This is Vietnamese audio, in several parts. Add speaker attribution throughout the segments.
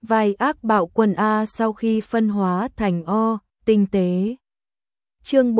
Speaker 1: vai ác bạo quân A sau khi phân hóa thành O, tinh tế. Chương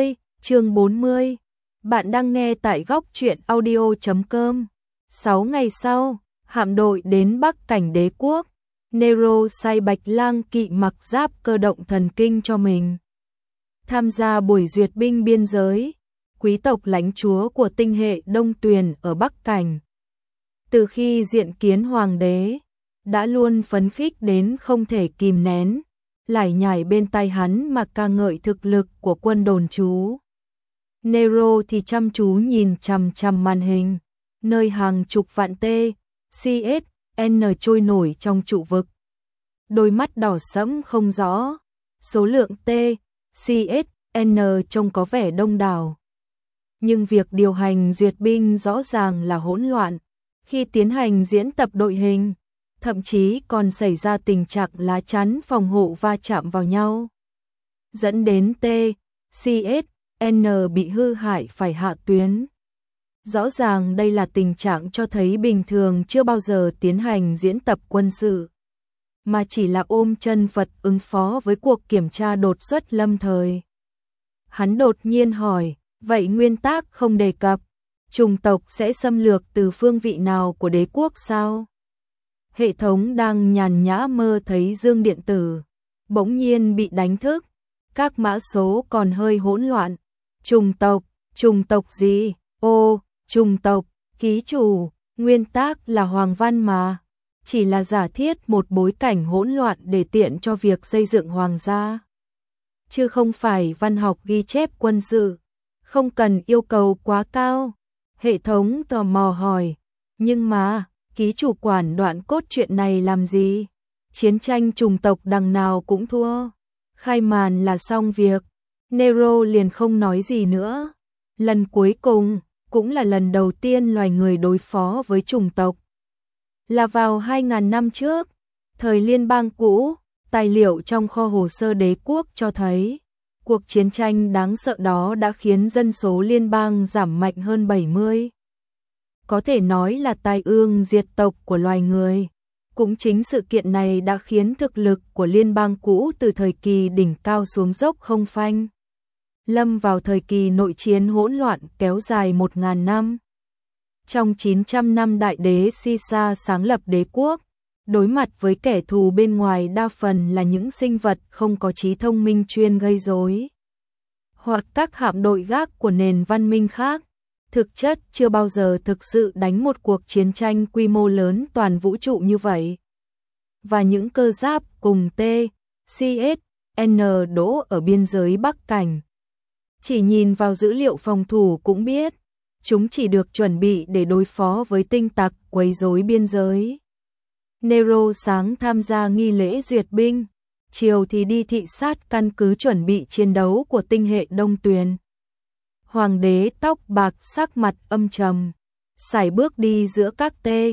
Speaker 1: 40. Bạn đang nghe tại góc truyện audio.com. 6 ngày sau, hạm đội đến Bắc Cảnh Đế quốc. Nero sai Bạch Lang Kỵ mặc giáp cơ động thần kinh cho mình. Tham gia buổi duyệt binh biên giới, quý tộc lãnh chúa của tinh hệ Đông Tuyền ở Bắc Cảnh. Từ khi diện kiến hoàng đế, đã luôn phấn khích đến không thể kìm nén, lải nhải bên tai hắn mà ca ngợi thực lực của quân đồn trú. Nero thì chăm chú nhìn chằm chằm màn hình, nơi hàng chục vạn CSN trôi nổi trong trụ vực. Đôi mắt đỏ sẫm không rõ, số lượng CSN trông có vẻ đông đảo. Nhưng việc điều hành duyệt binh rõ ràng là hỗn loạn. Khi tiến hành diễn tập đội hình, thậm chí còn xảy ra tình trạng lá chắn phòng hộ va chạm vào nhau, dẫn đến CSN bị hư hại phải hạ tuyến. Rõ ràng đây là tình trạng cho thấy bình thường chưa bao giờ tiến hành diễn tập quân sự, mà chỉ là ôm chân Phật ứng phó với cuộc kiểm tra đột xuất lâm thời. Hắn đột nhiên hỏi, vậy nguyên tắc không đề cập chủng tộc sẽ xâm lược từ phương vị nào của đế quốc sao? Hệ thống đang nhàn nhã mơ thấy dương điện tử, bỗng nhiên bị đánh thức, các mã số còn hơi hỗn loạn. Chủng tộc gì? Ô, chủng tộc, ký chủ, nguyên tắc là hoàng văn mà, chỉ là giả thiết một bối cảnh hỗn loạn để tiện cho việc xây dựng hoàng gia, chứ không phải văn học ghi chép quân sự, không cần yêu cầu quá cao. Hệ thống tò mò hỏi, nhưng mà, ký chủ quản đoạn cốt truyện này làm gì? Chiến tranh chủng tộc đằng nào cũng thua. Khai màn là xong việc. Nero liền không nói gì nữa. Lần cuối cùng, cũng là lần đầu tiên loài người đối phó với chủng tộc. Là vào 2.000 năm trước, thời liên bang cũ, tài liệu trong kho hồ sơ đế quốc cho thấy, cuộc chiến tranh đáng sợ đó đã khiến dân số liên bang giảm mạnh hơn 70. Có thể nói là tai ương diệt tộc của loài người. Cũng chính sự kiện này đã khiến thực lực của liên bang cũ từ thời kỳ đỉnh cao xuống dốc không phanh, lâm vào thời kỳ nội chiến hỗn loạn kéo dài 1.000 năm. Trong 900 năm đại đế Caesar sáng lập đế quốc, đối mặt với kẻ thù bên ngoài đa phần là những sinh vật không có trí thông minh chuyên gây rối, hoặc các hạm đội gác của nền văn minh khác, thực chất chưa bao giờ thực sự đánh một cuộc chiến tranh quy mô lớn toàn vũ trụ như vậy. Và những cơ giáp cùng CSN đỗ ở biên giới Bắc Cảnh, chỉ nhìn vào dữ liệu phòng thủ cũng biết, chúng chỉ được chuẩn bị để đối phó với tinh tặc quấy rối biên giới. Nero sáng tham gia nghi lễ duyệt binh, chiều thì đi thị sát căn cứ chuẩn bị chiến đấu của tinh hệ Đông Tuyền. Hoàng đế tóc bạc sắc mặt âm trầm, sải bước đi giữa các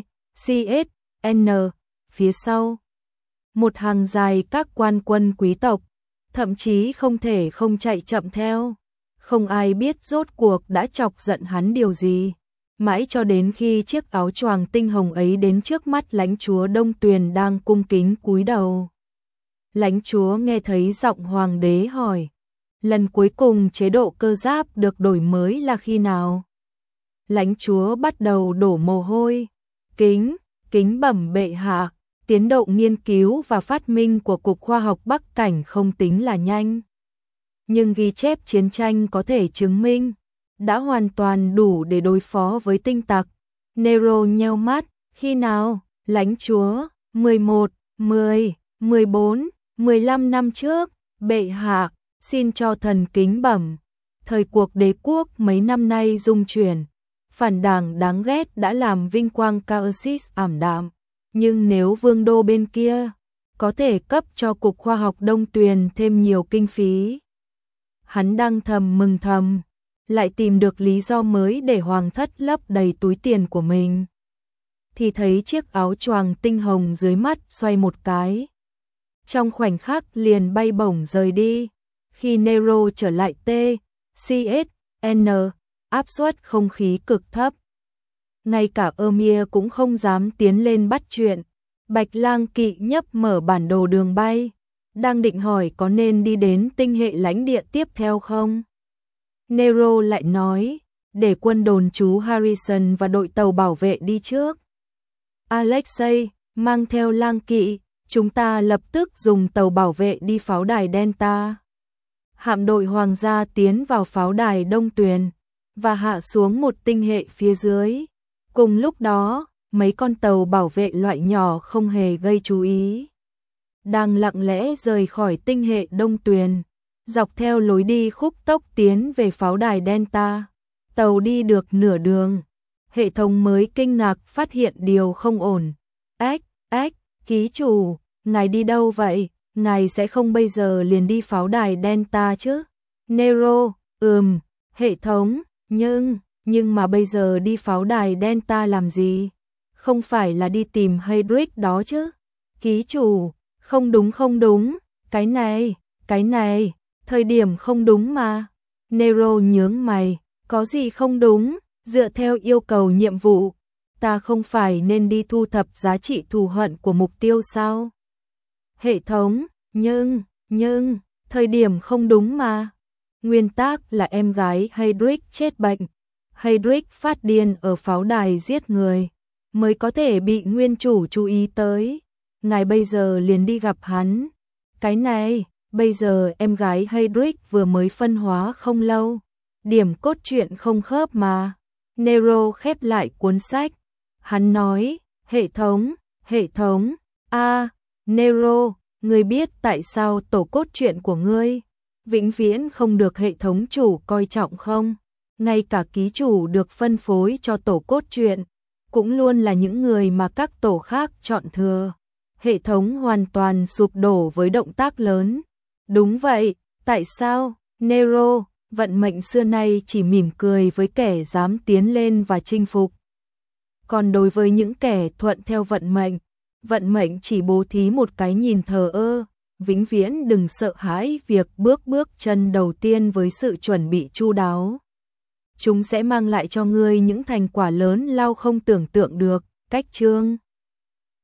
Speaker 1: CSN, phía sau một hàng dài các quan quân quý tộc, thậm chí không thể không chạy chậm theo. Không ai biết rốt cuộc đã chọc giận hắn điều gì, mãi cho đến khi chiếc áo choàng tinh hồng ấy đến trước mắt lãnh chúa Đông Tuyền đang cung kính cúi đầu. Lãnh chúa nghe thấy giọng hoàng đế hỏi, lần cuối cùng chế độ cơ giáp được đổi mới là khi nào? Lãnh chúa bắt đầu đổ mồ hôi, kính bẩm bệ hạ, tiến độ nghiên cứu và phát minh của Cục Khoa học Bắc Cảnh không tính là nhanh. Nhưng ghi chép chiến tranh có thể chứng minh, đã hoàn toàn đủ để đối phó với tinh tặc. Nero nheo mắt, khi nào? Lãnh chúa, 11, 10, 14, 15 năm trước, bệ hạ, xin cho thần kính bẩm. Thời cuộc đế quốc mấy năm nay dung chuyển, phản đảng đáng ghét đã làm vinh quang Caersis ảm đạm. Nhưng nếu vương đô bên kia có thể cấp cho Cục Khoa học Đông Tuyền thêm nhiều kinh phí, hắn đang thầm mừng thầm, lại tìm được lý do mới để hoàng thất lấp đầy túi tiền của mình. Thì thấy chiếc áo choàng tinh hồng dưới mắt xoay một cái, trong khoảnh khắc liền bay bổng rời đi. Khi Nero trở lại CSN, áp suất không khí cực thấp. Ngay cả Emir cũng không dám tiến lên bắt chuyện. Bạch Lang Kỵ nhấp mở bản đồ đường bay, đang định hỏi có nên đi đến tinh hệ lãnh địa tiếp theo không. Nero lại nói, để quân đồn trú Harrison và đội tàu bảo vệ đi trước. Alexei, mang theo Lang Kỵ, chúng ta lập tức dùng tàu bảo vệ đi pháo đài Delta. Hạm đội hoàng gia tiến vào pháo đài Đông Tuyền và hạ xuống một tinh hệ phía dưới. Cùng lúc đó, mấy con tàu bảo vệ loại nhỏ không hề gây chú ý, đang lặng lẽ rời khỏi tinh hệ Đông Tuyền, dọc theo lối đi khúc tốc tiến về pháo đài Delta. Tàu đi được nửa đường, hệ thống mới kinh ngạc phát hiện điều không ổn. Ách, ký chủ, ngài đi đâu vậy? Ngài sẽ không bây giờ liền đi pháo đài Delta chứ? Nero, hệ thống, nhưng mà bây giờ đi pháo đài Delta làm gì? Không phải là đi tìm Hedrick đó chứ? Ký chủ, không đúng, cái này, thời điểm không đúng mà. Nero nhướng mày, có gì không đúng, dựa theo yêu cầu nhiệm vụ, ta không phải nên đi thu thập giá trị thù hận của mục tiêu sao? Hệ thống, nhưng, thời điểm không đúng mà. Nguyên tắc là em gái Hedrick chết bệnh, Hedrick phát điên ở pháo đài giết người, mới có thể bị nguyên chủ chú ý tới. Ngài bây giờ liền đi gặp hắn. Cái này, bây giờ em gái Hedrick vừa mới phân hóa không lâu, điểm cốt truyện không khớp mà. Nero khép lại cuốn sách. Hắn nói, hệ thống, Nero, ngươi biết tại sao tổ cốt truyện của ngươi vĩnh viễn không được hệ thống chủ coi trọng không? Ngay cả ký chủ được phân phối cho tổ cốt truyện, cũng luôn là những người mà các tổ khác chọn thừa. Hệ thống hoàn toàn sụp đổ với động tác lớn. Đúng vậy, tại sao? Nero, vận mệnh xưa nay chỉ mỉm cười với kẻ dám tiến lên và chinh phục. Còn đối với những kẻ thuận theo vận mệnh chỉ bố thí một cái nhìn thờ ơ. Vĩnh viễn đừng sợ hãi việc bước chân đầu tiên với sự chuẩn bị chu đáo. Chúng sẽ mang lại cho ngươi những thành quả lớn lao không tưởng tượng được. Cách chương